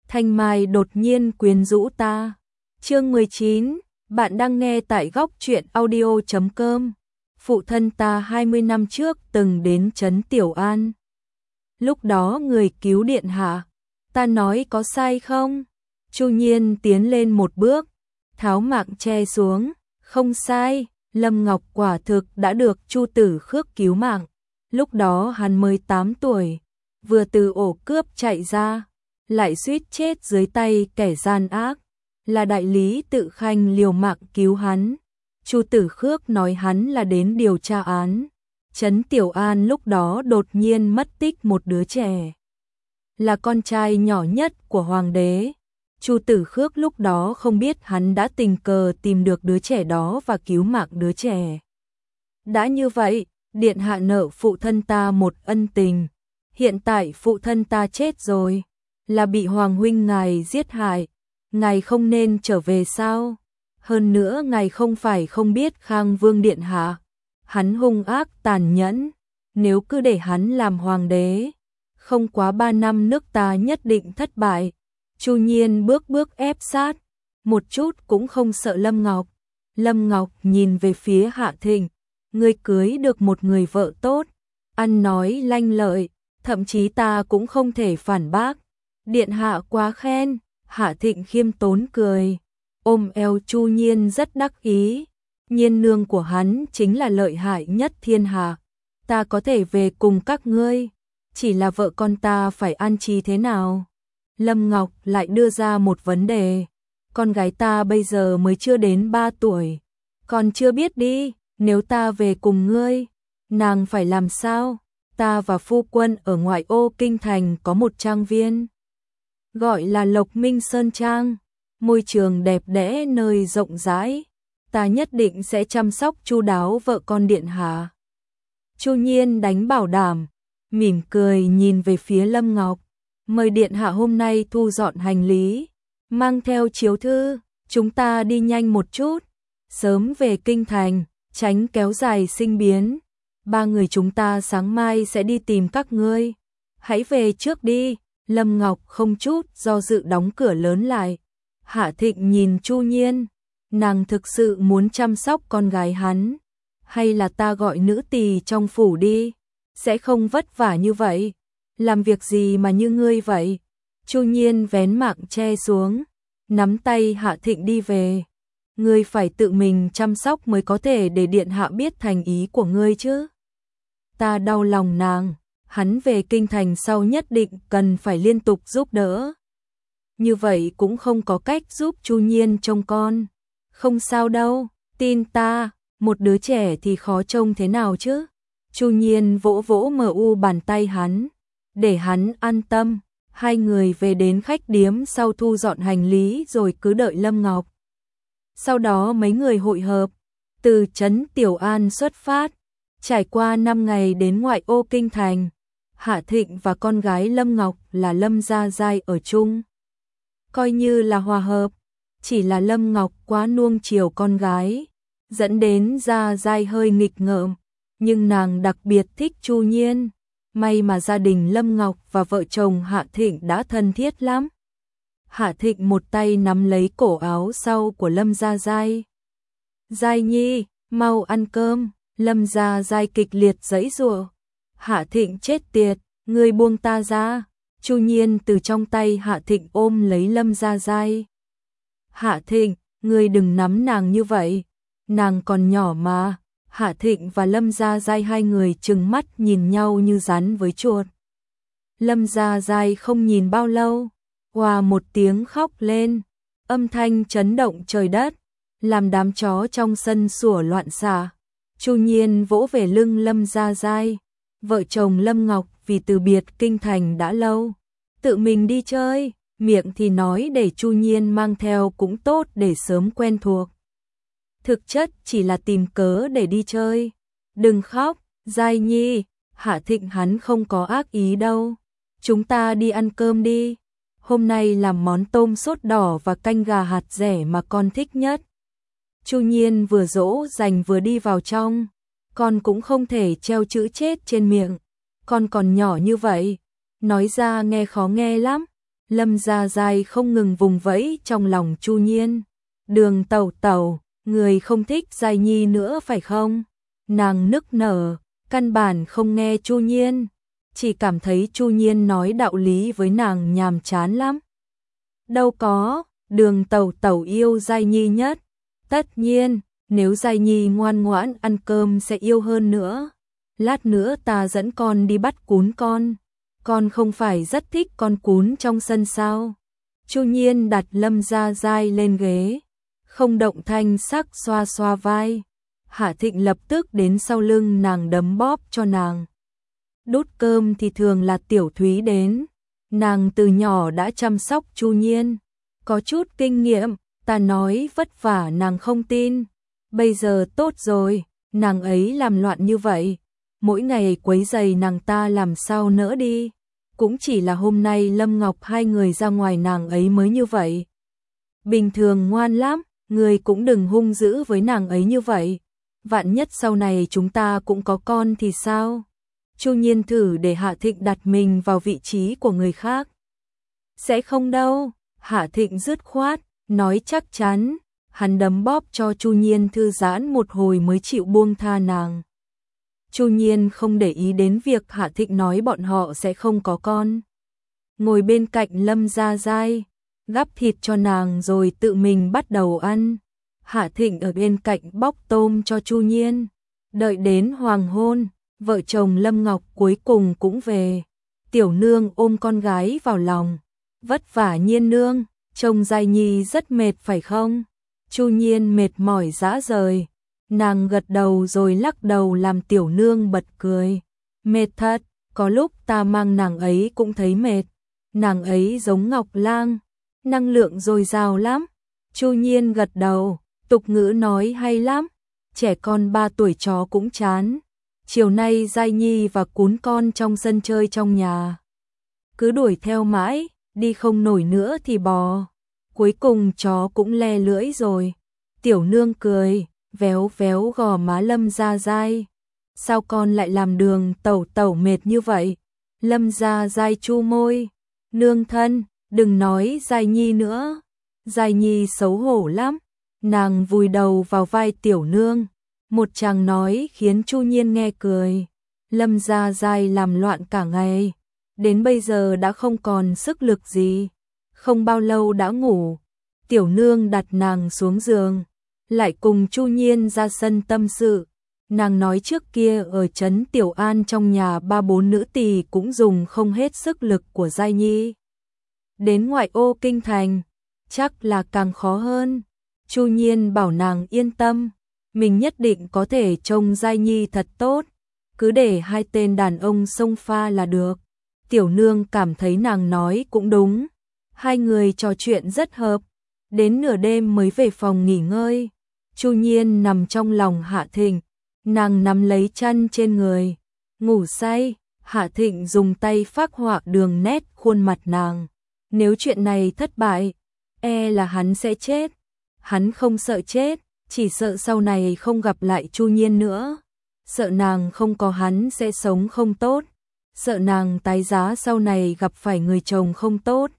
Thanh Mai đột nhiên quyến rũ ta. Chương 19, bạn đang nghe tại góc truyện audio.com. Phụ thân ta 20 năm trước từng đến trấn Tiểu An. Lúc đó người cứu điện hạ, ta nói có sai không? Chu Nhiên tiến lên một bước, tháo mạng che xuống, không sai, Lâm Ngọc quả thực đã được Chu Tử Khước cứu mạng. Lúc đó hắn mới 8 tuổi, vừa từ ổ cướp chạy ra, lại suýt chết dưới tay kẻ gian ác, là đại lý Tự Khanh liều mạng cứu hắn. Chu Tử Khước nói hắn là đến điều tra án. Trấn Tiểu An lúc đó đột nhiên mất tích một đứa trẻ, là con trai nhỏ nhất của hoàng đế. Chu Tử Khước lúc đó không biết hắn đã tình cờ tìm được đứa trẻ đó và cứu mạng đứa trẻ. Đã như vậy, điện hạ nợ phụ thân ta một ân tình. Hiện tại phụ thân ta chết rồi, là bị hoàng huynh ngài giết hại, ngài không nên trở về sao? Hơn nữa ngài không phải không biết Khang Vương điện hạ, hắn hung ác tàn nhẫn, nếu cứ để hắn làm hoàng đế, không quá 3 năm nước ta nhất định thất bại. Chu Nhiên bước bước ép sát, một chút cũng không sợ Lâm Ngọc. Lâm Ngọc nhìn về phía Hạ Thịnh, ngươi cưới được một người vợ tốt, ăn nói lanh lợi, thậm chí ta cũng không thể phản bác. Điện hạ quá khen. Hạ Thịnh khiêm tốn cười, ôm eo Chu Nhiên rất đắc ý. Nhiên nương của hắn chính là lợi hại nhất thiên hạ, ta có thể về cùng các ngươi, chỉ là vợ con ta phải an trí thế nào? Lâm Ngọc lại đưa ra một vấn đề, con gái ta bây giờ mới chưa đến 3 tuổi, còn chưa biết đi, nếu ta về cùng ngươi, nàng phải làm sao? Ta và phu quân ở ngoại ô kinh thành có một trang viên, gọi là Lộc Minh Sơn Trang, môi trường đẹp đẽ nơi rộng rãi, ta nhất định sẽ chăm sóc chu đáo vợ con điện hạ. Chu Nhiên đánh bảo đảm, mỉm cười nhìn về phía Lâm Ngọc, mời điện hạ hôm nay thu dọn hành lý, mang theo chiếu thư, chúng ta đi nhanh một chút, sớm về kinh thành, tránh kéo dài sinh biến. 3 người chúng ta sáng mai sẽ đi tìm các ngươi, hãy về trước đi. Lâm Ngọc không chút do dự đóng cửa lớn lại. Hạ Thịnh nhìn Chu Nhiên, nàng thực sự muốn chăm sóc con gái hắn, hay là ta gọi nữ tỳ trong phủ đi, sẽ không vất vả như vậy. Làm việc gì mà như ngươi vậy? Chu Nhiên vén mạng che xuống, nắm tay Hạ Thịnh đi về. Ngươi phải tự mình chăm sóc mới có thể để điện hạ biết thành ý của ngươi chứ. Ta đau lòng nàng. Hắn về kinh thành sau nhất định cần phải liên tục giúp đỡ. Như vậy cũng không có cách giúp Chu Nhiên trông con. Không sao đâu, tin ta, một đứa trẻ thì khó trông thế nào chứ. Chu Nhiên vỗ vỗ bàn tay hắn, để hắn an tâm. Hai người về đến khách điếm sau thu dọn hành lý rồi cứ đợi Lâm Ngọc. Sau đó mấy người hội hợp, từ trấn Tiểu An xuất phát, trải qua 5 ngày đến ngoại ô kinh thành. Hạ Thịnh và con gái Lâm Ngọc là Lâm Gia Giai ở chung, coi như là hòa hợp, chỉ là Lâm Ngọc quá nuông chiều con gái, dẫn đến Gia Giai hơi nghịch ngợm, nhưng nàng đặc biệt thích Chu Nhiên. May mà gia đình Lâm Ngọc và vợ chồng Hạ Thịnh đã thân thiết lắm. Hạ Thịnh một tay nắm lấy cổ áo sau của Lâm Gia Giai. Giai Nhi, mau ăn cơm. Lâm Gia Giai kịch liệt giãy giụa. Hạ Thịnh chết tiệt, ngươi buông ta ra. Chu Nhiên từ trong tay Hạ Thịnh ôm lấy Lâm Gia Giai. Hạ Thịnh, ngươi đừng nắm nàng như vậy, nàng còn nhỏ mà. Hạ Thịnh và Lâm Gia Giai hai người trừng mắt nhìn nhau như rắn với chuột. Lâm Gia Giai không nhìn bao lâu, òa một tiếng khóc lên, âm thanh chấn động trời đất, làm đám chó trong sân sủa loạn xạ. Chu Nhiên vỗ về lưng Lâm Gia Giai. Vợ chồng Lâm Ngọc vì từ biệt kinh thành đã lâu, tự mình đi chơi, miệng thì nói để Chu Nhiên mang theo cũng tốt để sớm quen thuộc. Thực chất chỉ là tìm cớ để đi chơi. Đừng khóc, Giai Nhi, Hạ Thịnh hắn không có ác ý đâu. Chúng ta đi ăn cơm đi. Hôm nay làm món tôm sốt đỏ và canh gà hạt dẻ mà con thích nhất. Chu Nhiên vừa dỗ dành vừa đi vào trong. Con cũng không thể treo chữ chết trên miệng. Con còn nhỏ như vậy, nói ra nghe khó nghe lắm. Lâm Gia Giai không ngừng vùng vẫy trong lòng Chu Nhiên. Đường Tẩu Tẩu, người không thích Giai Nhi nữa phải không? Nàng nức nở, căn bản không nghe Chu Nhiên, chỉ cảm thấy Chu Nhiên nói đạo lý với nàng nhàm chán lắm. Đâu có, Đường Tẩu Tẩu yêu Giai Nhi nhất. Tất nhiên, nếu Giai Nhi ngoan ngoãn ăn cơm sẽ yêu hơn nữa. Lát nữa ta dẫn con đi bắt cún con không phải rất thích con cún trong sân sao? Chu Nhiên đặt Lâm Gia Giai lên ghế, không động thanh sắc xoa xoa vai. Hạ Thịnh lập tức đến sau lưng nàng đấm bóp cho nàng. Đút cơm thì thường là Tiểu Thúy đến, nàng từ nhỏ đã chăm sóc Chu Nhiên, có chút kinh nghiệm, ta nói vất vả nàng không tin. Bây giờ tốt rồi, nàng ấy làm loạn như vậy, mỗi ngày quấy rầy nàng ta làm sao nỡ đi. Cũng chỉ là hôm nay Lâm Ngọc hai người ra ngoài nàng ấy mới như vậy. Bình thường ngoan lắm, người cũng đừng hung dữ với nàng ấy như vậy. Vạn nhất sau này chúng ta cũng có con thì sao? Chu Nhiên thử để Hạ Thịnh đặt mình vào vị trí của người khác. Sẽ không đâu, Hạ Thịnh dứt khoát, nói chắc chắn. Hắn đấm bóp cho Chu Nhiên thư giãn một hồi mới chịu buông tha nàng. Chu Nhiên không để ý đến việc Hạ Thịnh nói bọn họ sẽ không có con. Ngồi bên cạnh Lâm Gia Giai, gắp thịt cho nàng rồi tự mình bắt đầu ăn. Hạ Thịnh ở bên cạnh bóc tôm cho Chu Nhiên. Đợi đến hoàng hôn, vợ chồng Lâm Ngọc cuối cùng cũng về. Tiểu nương ôm con gái vào lòng. Vất vả Nhiên nương, trông Giai Nhi rất mệt phải không? Chu Nhiên mệt mỏi rã rời. Nàng gật đầu rồi lắc đầu làm tiểu nương bật cười. Mệt thật, có lúc ta mang nàng ấy cũng thấy mệt. Nàng ấy giống Ngọc Lang, năng lượng dồi dào lắm. Chu Nhiên gật đầu, tục ngữ nói hay lắm. Trẻ con 3 tuổi chó cũng chán. Chiều nay Giai Nhi và cún con trong sân chơi trong nhà. Cứ đuổi theo mãi, đi không nổi nữa thì bò. Cuối cùng chó cũng le lưỡi rồi. Tiểu nương cười, véo véo gò má Lâm Gia Giai. Sao con lại làm Đường Tẩu Tẩu mệt như vậy? Lâm Gia Giai chu môi. Nương thân, đừng nói Giai Nhi nữa. Giai Nhi xấu hổ lắm. Nàng vùi đầu vào vai tiểu nương. Một chàng nói khiến Chu Nhiên nghe cười. Lâm Gia Giai làm loạn cả ngày. Đến bây giờ đã không còn sức lực gì. Không bao lâu đã ngủ. Tiểu nương đặt nàng xuống giường. Lại cùng Chu Nhiên ra sân tâm sự. Nàng nói trước kia ở trấn Tiểu An trong nhà 3-4 nữ tỳ cũng dùng không hết sức lực của Giai Nhi. Đến ngoại ô kinh thành, chắc là càng khó hơn. Chu Nhiên bảo nàng yên tâm, mình nhất định có thể trông Giai Nhi thật tốt, cứ để hai tên đàn ông xông pha là được. Tiểu nương cảm thấy nàng nói cũng đúng, hai người trò chuyện rất hợp, đến nửa đêm mới về phòng nghỉ ngơi. Chu Nhiên nằm trong lòng Hạ Thịnh, nàng nắm lấy chăn trên người, ngủ say. Hạ Thịnh dùng tay phác họa đường nét khuôn mặt nàng. Nếu chuyện này thất bại, e là hắn sẽ chết. Hắn không sợ chết, chỉ sợ sau này không gặp lại Chu Nhiên nữa. Sợ nàng không có hắn sẽ sống không tốt. Sợ nàng tái giá sau này gặp phải người chồng không tốt.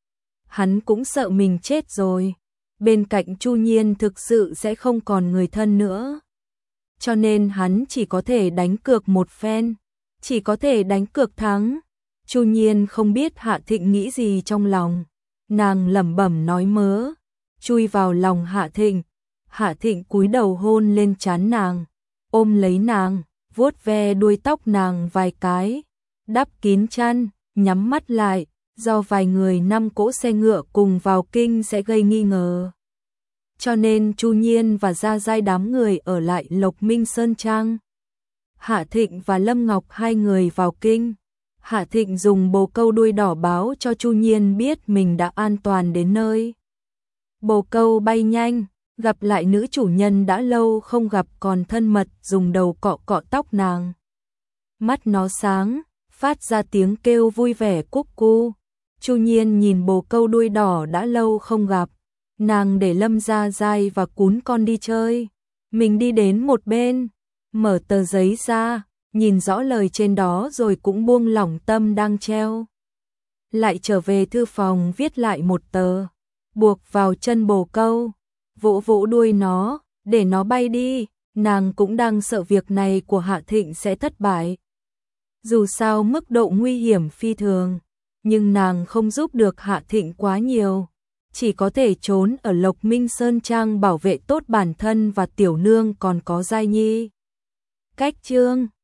Hắn cũng sợ mình chết rồi. Bên cạnh Chu Nhiên thực sự sẽ không còn người thân nữa. Cho nên hắn chỉ có thể đánh cược một phen. Chỉ có thể đánh cược thắng. Chu Nhiên không biết Hạ Thịnh nghĩ gì trong lòng. Nàng lẩm bẩm nói mớ, chui vào lòng Hạ Thịnh. Hạ Thịnh cúi đầu hôn lên trán nàng, ôm lấy nàng, vuốt ve đuôi tóc nàng vài cái, đắp kín chăn, nhắm mắt lại, do vài người 5 cỗ xe ngựa cùng vào kinh sẽ gây nghi ngờ. Cho nên Chu Nhiên và Gia Giai đám người ở lại Lộc Minh Sơn Trang. Hạ Thịnh và Lâm Ngọc hai người vào kinh. Hạ Thịnh dùng bồ câu đuôi đỏ báo cho Chu Nhiên biết mình đã an toàn đến nơi. Bồ câu bay nhanh, gặp lại nữ chủ nhân đã lâu không gặp còn thân mật dùng đầu cọ cọ tóc nàng. Mắt nó sáng, phát ra tiếng kêu vui vẻ cúc cu. Chu Nhiên nhìn bồ câu đuôi đỏ đã lâu không gặp. Nàng để Lâm Gia Giai và cún con đi chơi. Mình đi đến một bên, mở tờ giấy ra, nhìn rõ lời trên đó rồi cũng buông lỏng tâm đang treo. lại trở về thư phòng viết lại một tờ, buộc vào chân bồ câu, vỗ vỗ đuôi nó, để nó bay đi, nàng cũng đang sợ việc này của Hạ Thịnh sẽ thất bại. Dù sao mức độ nguy hiểm phi thường, nhưng nàng không giúp được Hạ Thịnh quá nhiều, chỉ có thể trốn ở Lộc Minh Sơn Trang bảo vệ tốt bản thân và tiểu nương còn có Giai Nhi. Cách chương